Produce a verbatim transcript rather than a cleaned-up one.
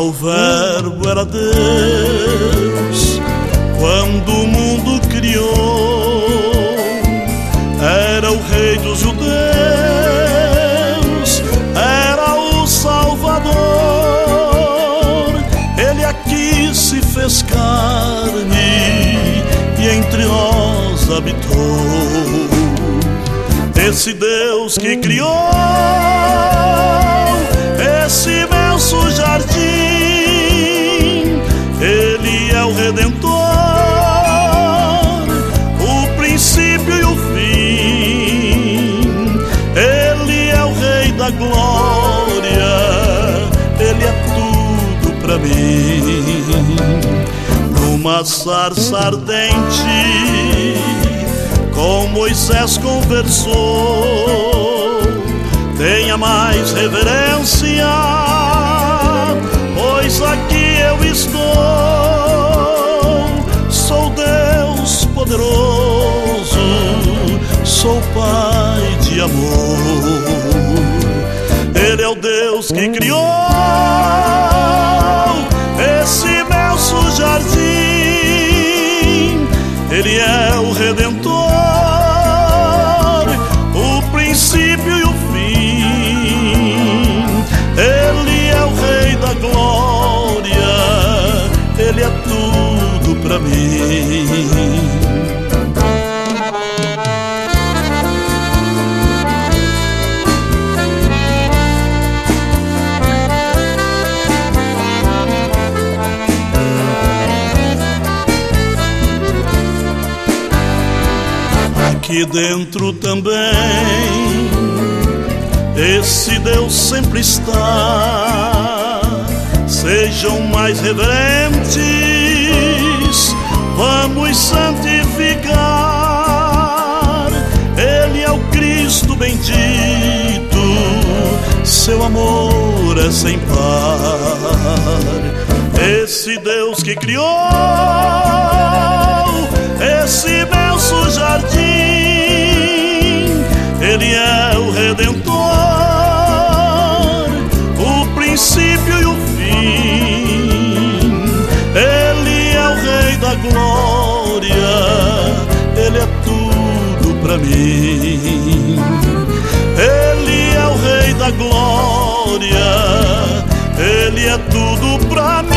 o Verbo era Deus quando o mundo criou, era o Rei dos Judeus, era o Salvador. Ele aqui se fez carne e entre nós habitou. Esse Deus que criou esse imenso jardim, Ele é o Redentor, o princípio e o fim. Ele é o Rei da glória, Ele é tudo pra mim. Numa sarça ardente com Moisés conversou, tenha mais reverência, pois aqui eu estou. Sou Deus poderoso, sou Pai de amor. Ele é o Deus que criou esse imenso jardim, Ele é o Redentor, o princípio e o fim. Ele é o Rei da glória, Ele é tudo pra mim. Aqui dentro também esse Deus sempre está. Sejam mais reverentes, vamos santificar. Ele é o Cristo bendito, seu amor é sem par. Esse Deus que criou esse imenso jardim, Ele é o Redentor, o princípio e o fim. Ele é o Rei da glória, Ele é tudo pra mim. Ele é o Rei da glória, Ele é tudo pra mim.